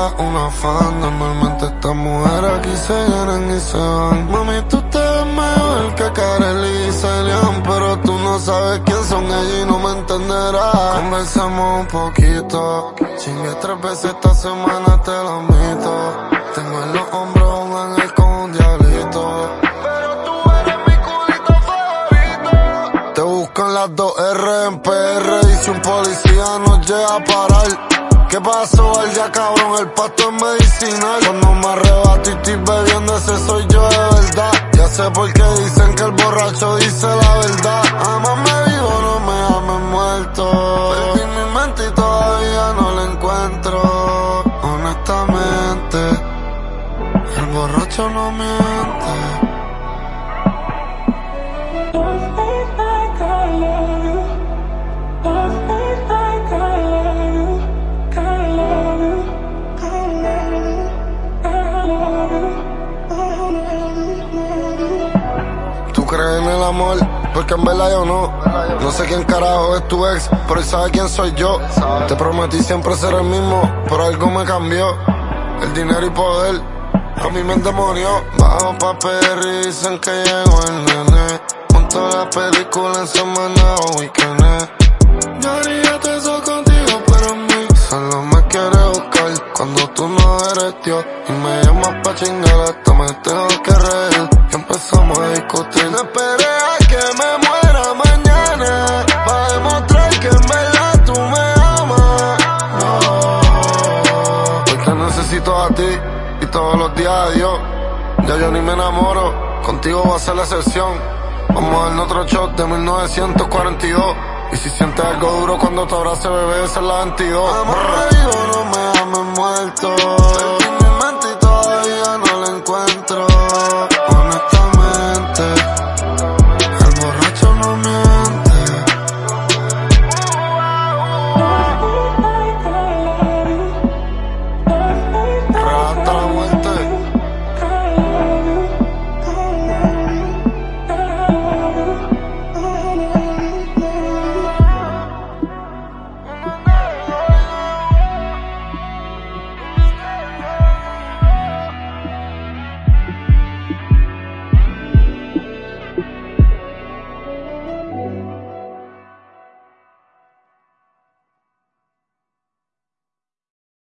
era una fan. Normalmente estas mujeres aquí se vienen y se van. Mami, tú te ves mejor que Kareli y Celian, pero tú no sabes quién son ellos y no me entenderás. Conversemos un poquito. Chingué 3 veces esta semana, te lo admito. Tengo en los hombros un ángel con un diablito, pero tú eres mi culito favorito. Te buscan las 2R en PR y si un policía nos llega a parar, ¿qué pasó al día, cabrón? El pasto es medicinal. Cuando me arrebato y estoy bebiendo, ese soy yo de verdad. Ya sé por qué dicen que el borracho dice la verdad. Ámame vivo, no me ames muerto. Perdí mi mente y todavía no la encuentro. Honestamente, el borracho no miente. Tú crees en el amor, porque en verdad yo no. No sé quién carajo es tu ex, pero él sabe quién soy yo. Te prometí siempre ser el mismo, pero algo me cambió. El dinero y poder a mí me endemonió. Bajo pa' PR y dicen que llegó el nene. Monto la película en semana o weekend. Yo haría todo eso contigo, pero en mí solo me quiere buscar cuando tú no eres Dios. Y me llamas pa' chingar, hasta me tengo que reír. Y empezamos a discutir. No esperé a que me muera mañana pa' demostrar que en verdad tú me amas. No, porque necesito a ti y todos los días a Dios. Ya yo ni me enamoro, contigo va a ser la excepción. Vamos a darnos otro shot de 1942. Y si sientes algo duro cuando te abrace, bebé, esa es la 22. Amor, no